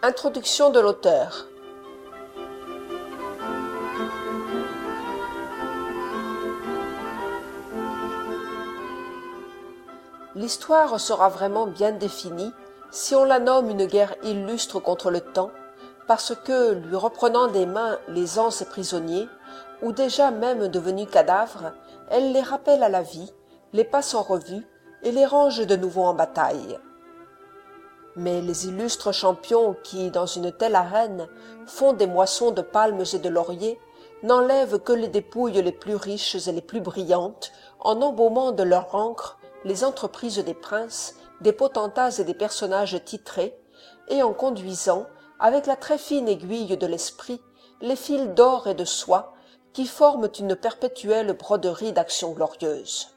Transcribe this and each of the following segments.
Introduction de l'auteur. L'histoire sera vraiment bien définie si on la nomme une guerre illustre contre le temps, parce que, lui reprenant des mains les anses et prisonniers, ou déjà même devenus cadavres, elle les rappelle à la vie, les passe en revue et les range de nouveau en bataille. Mais les illustres champions qui, dans une telle arène, font des moissons de palmes et de lauriers, n'enlèvent que les dépouilles les plus riches et les plus brillantes, en embaumant de leur encre les entreprises des princes, des potentats et des personnages titrés, et en conduisant, avec la très fine aiguille de l'esprit, les fils d'or et de soie qui forment une perpétuelle broderie d'actions glorieuses.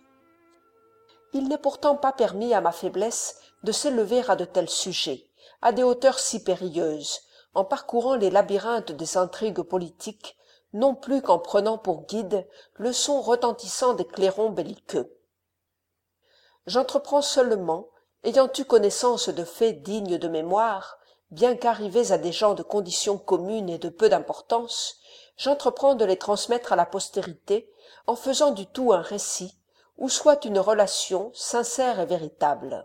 Il n'est pourtant pas permis à ma faiblesse de s'élever à de tels sujets, à des hauteurs si périlleuses, en parcourant les labyrinthes des intrigues politiques, non plus qu'en prenant pour guide le son retentissant des clairons belliqueux. J'entreprends seulement, ayant eu connaissance de faits dignes de mémoire, bien qu'arrivés à des gens de conditions communes et de peu d'importance, j'entreprends de les transmettre à la postérité en faisant du tout un récit, ou soit une relation sincère et véritable.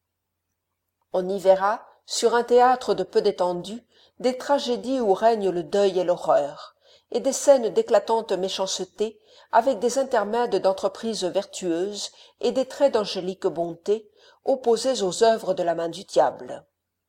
On y verra, sur un théâtre de peu d'étendue, des tragédies où règnent le deuil et l'horreur, et des scènes d'éclatante méchanceté, avec des intermèdes d'entreprises vertueuses et des traits d'angélique bonté, opposés aux œuvres de la main du diable.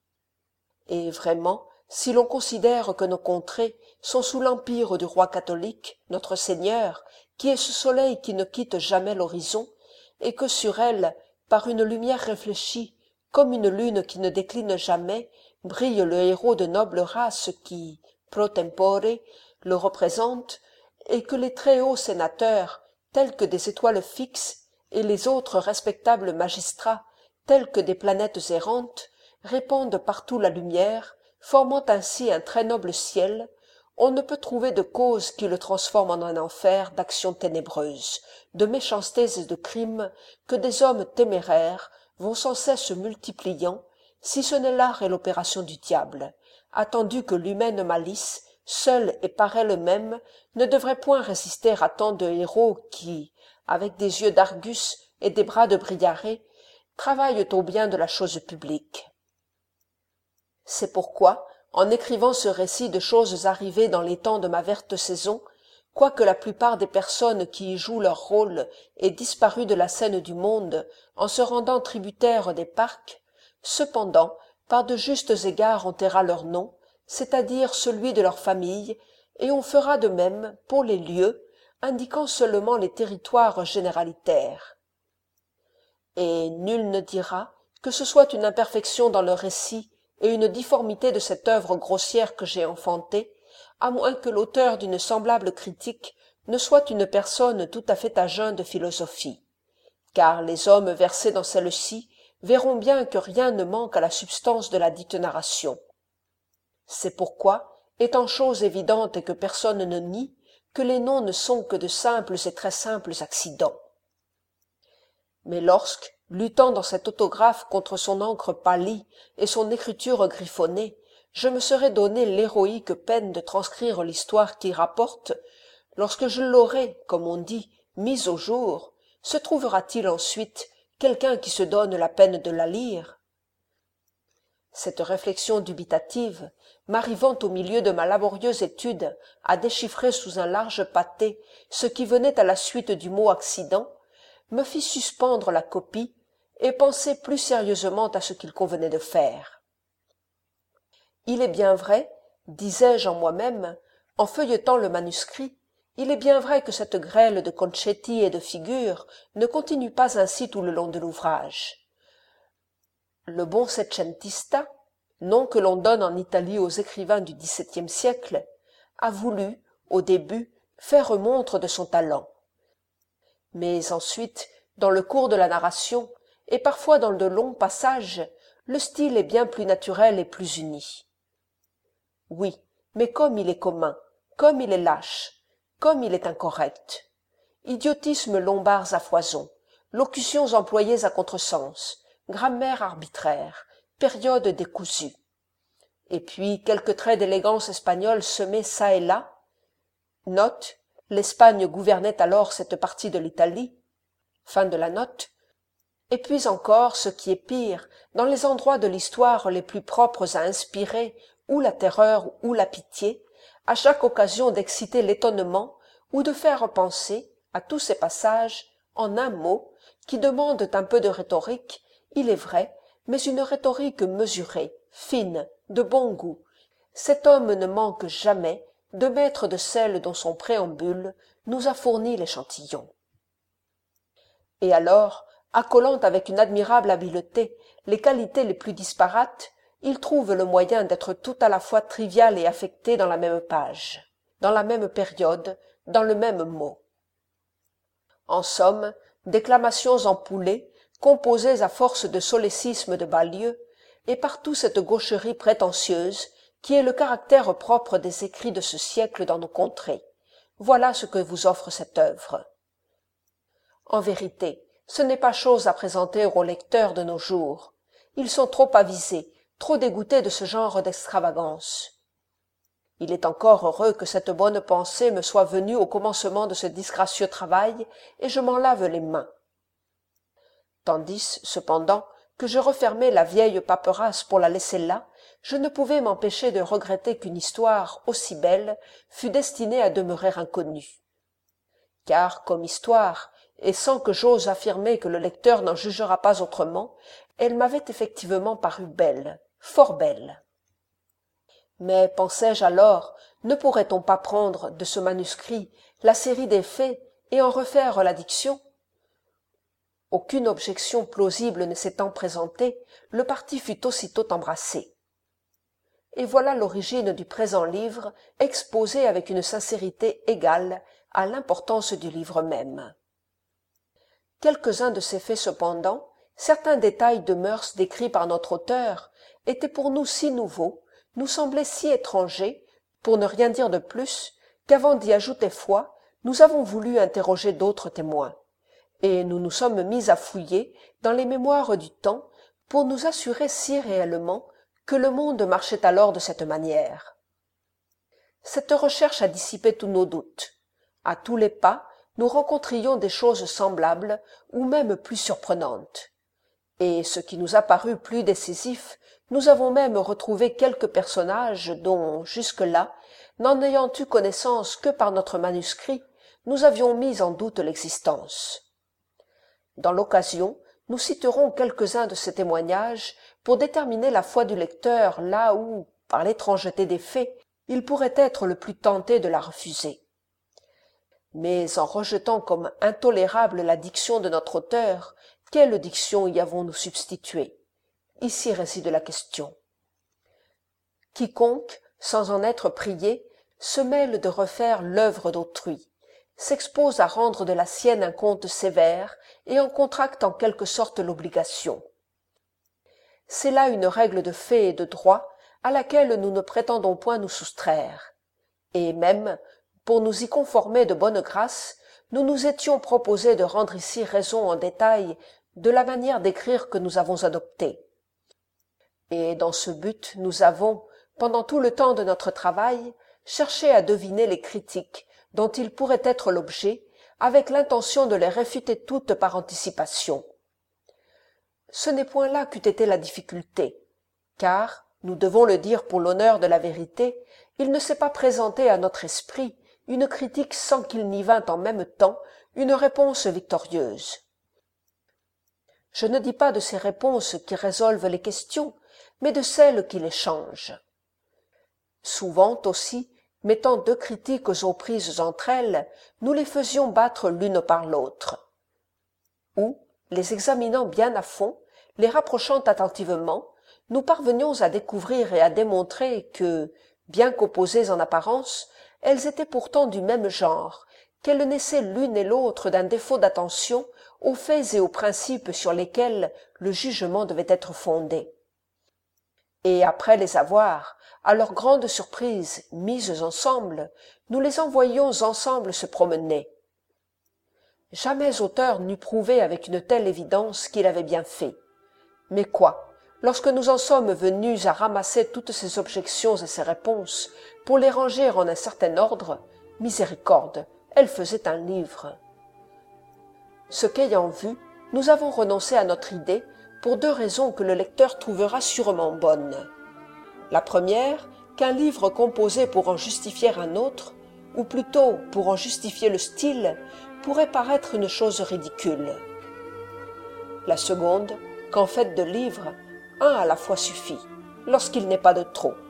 Et vraiment, si l'on considère que nos contrées sont sous l'empire du roi catholique, notre Seigneur, qui est ce soleil qui ne quitte jamais l'horizon, et que sur elle, par une lumière réfléchie, comme une lune qui ne décline jamais, brille le héros de noble race qui, pro tempore, le représente, et que les très hauts sénateurs, tels que des étoiles fixes, et les autres respectables magistrats, tels que des planètes errantes, répandent partout la lumière, formant ainsi un très noble ciel, on ne peut trouver de cause qui le transforme en un enfer d'actions ténébreuses, de méchancetés et de crimes que des hommes téméraires vont sans cesse multipliant, si ce n'est l'art et l'opération du diable, attendu que l'humaine malice, seule et par elle-même, ne devrait point résister à tant de héros qui, avec des yeux d'Argus et des bras de Briarée, travaillent au bien de la chose publique. C'est pourquoi, en écrivant ce récit de choses arrivées dans les temps de ma verte saison, quoique la plupart des personnes qui y jouent leur rôle aient disparu de la scène du monde en se rendant tributaires des parcs, cependant, par de justes égards on taira leur nom, c'est-à-dire celui de leur famille, et on fera de même pour les lieux, indiquant seulement les territoires généralitaires. Et nul ne dira que ce soit une imperfection dans le récit et une difformité de cette œuvre grossière que j'ai enfantée, à moins que l'auteur d'une semblable critique ne soit une personne tout à fait à jeun de philosophie, car les hommes versés dans celle-ci verront bien que rien ne manque à la substance de la dite narration. C'est pourquoi, étant chose évidente et que personne ne nie, que les noms ne sont que de simples et très simples accidents. Mais lorsque, luttant dans cet autographe contre son encre pâlie et son écriture griffonnée, je me serais donné l'héroïque peine de transcrire l'histoire qui rapporte, lorsque je l'aurai, comme on dit, mise au jour, se trouvera-t-il ensuite quelqu'un qui se donne la peine de la lire? Cette réflexion dubitative, m'arrivant au milieu de ma laborieuse étude à déchiffrer sous un large pâté ce qui venait à la suite du mot accident, me fit suspendre la copie et penser plus sérieusement à ce qu'il convenait de faire. Il est bien vrai, disais-je en moi-même, en feuilletant le manuscrit, il est bien vrai que cette grêle de concetti et de figures ne continue pas ainsi tout le long de l'ouvrage. Le bon settecentista, nom que l'on donne en Italie aux écrivains du XVIIe siècle, a voulu, au début, faire montre de son talent. Mais ensuite, dans le cours de la narration, et parfois dans de longs passages, le style est bien plus naturel et plus uni. Oui, mais comme il est commun, comme il est lâche, comme il est incorrect. Idiotismes lombards à foison, locutions employées à contresens, grammaire arbitraire, période décousue. et puis quelques traits d'élégance espagnole semés çà et là. Note, l'Espagne gouvernait alors cette partie de l'Italie. Fin de la note. Et puis encore, ce qui est pire, dans les endroits de l'histoire les plus propres à inspirer ou la terreur ou la pitié, à chaque occasion d'exciter l'étonnement ou de faire penser, à tous ces passages, en un mot, qui demandent un peu de rhétorique, il est vrai, mais une rhétorique mesurée, fine, de bon goût. Cet homme ne manque jamais de mettre de celle dont son préambule nous a fourni l'échantillon. Et alors, accolant avec une admirable habileté les qualités les plus disparates, il trouve le moyen d'être tout à la fois trivial et affecté dans la même page, dans la même période, dans le même mot. En somme, déclamations empoulées, composées à force de solécisme de bas lieu, et partout cette gaucherie prétentieuse qui est le caractère propre des écrits de ce siècle dans nos contrées. Voilà ce que vous offre cette œuvre. En vérité, ce n'est pas chose à présenter aux lecteurs de nos jours. Ils sont trop avisés, trop dégoûtés de ce genre d'extravagance. Il est encore heureux que cette bonne pensée me soit venue au commencement de ce disgracieux travail, et je m'en lave les mains. Tandis, cependant, que je refermais la vieille paperasse pour la laisser là, je ne pouvais m'empêcher de regretter qu'une histoire aussi belle fût destinée à demeurer inconnue. Car, comme histoire, et sans que j'ose affirmer que le lecteur n'en jugera pas autrement, elle m'avait effectivement paru belle, fort belle. Mais, pensais-je alors, ne pourrait-on pas prendre de ce manuscrit la série des faits et en refaire la diction? Aucune objection plausible ne s'étant présentée, le parti fut aussitôt embrassé. Et voilà l'origine du présent livre, exposé avec une sincérité égale à l'importance du livre même. Quelques-uns de ces faits cependant, certains détails de mœurs décrits par notre auteur, étaient pour nous si nouveaux, nous semblaient si étrangers, pour ne rien dire de plus, qu'avant d'y ajouter foi, nous avons voulu interroger d'autres témoins, et nous nous sommes mis à fouiller dans les mémoires du temps pour nous assurer si réellement que le monde marchait alors de cette manière. Cette recherche a dissipé tous nos doutes. À tous les pas, nous rencontrions des choses semblables ou même plus surprenantes. Et ce qui nous a paru plus décisif, nous avons même retrouvé quelques personnages dont, jusque-là, n'en ayant eu connaissance que par notre manuscrit, nous avions mis en doute l'existence. Dans l'occasion, nous citerons quelques-uns de ces témoignages pour déterminer la foi du lecteur là où, par l'étrangeté des faits, il pourrait être le plus tenté de la refuser. Mais en rejetant comme intolérable la diction de notre auteur, quelle diction y avons-nous substitué? Ici réside la question. Quiconque, sans en être prié, se mêle de refaire l'œuvre d'autrui, s'expose à rendre de la sienne un compte sévère et en contracte en quelque sorte l'obligation. C'est là une règle de fait et de droit à laquelle nous ne prétendons point nous soustraire. Et même, pour nous y conformer de bonne grâce, nous nous étions proposé de rendre ici raison en détail de la manière d'écrire que nous avons adoptée. Et dans ce but, nous avons, pendant tout le temps de notre travail, cherché à deviner les critiques dont il pourrait être l'objet, avec l'intention de les réfuter toutes par anticipation. Ce n'est point là qu'eût été la difficulté, car, nous devons le dire pour l'honneur de la vérité, il ne s'est pas présenté à notre esprit une critique sans qu'il n'y vînt en même temps une réponse victorieuse. Je ne dis pas de ces réponses qui résolvent les questions, mais de celles qui les changent. Souvent aussi, mettant deux critiques aux prises entre elles, nous les faisions battre l'une par l'autre. Ou, les examinant bien à fond, les rapprochant attentivement, nous parvenions à découvrir et à démontrer que, bien qu'opposées en apparence, elles étaient pourtant du même genre, qu'elles naissaient l'une et l'autre d'un défaut d'attention aux faits et aux principes sur lesquels le jugement devait être fondé. Et après les avoir, à leur grande surprise, mises ensemble, nous les envoyions ensemble se promener. Jamais auteur n'eût prouvé avec une telle évidence qu'il avait bien fait. Mais quoi, Lorsque nous en sommes venus à ramasser toutes ces objections et ces réponses pour les ranger en un certain ordre, miséricorde, elle faisait un livre. Ce qu'ayant vu, nous avons renoncé à notre idée pour 2 raisons que le lecteur trouvera sûrement bonnes. La première, qu'un livre composé pour en justifier un autre, ou plutôt pour en justifier le style, pourrait paraître une chose ridicule. La seconde, qu'en fait de livres, un à la fois suffit, lorsqu'il n'est pas de trop.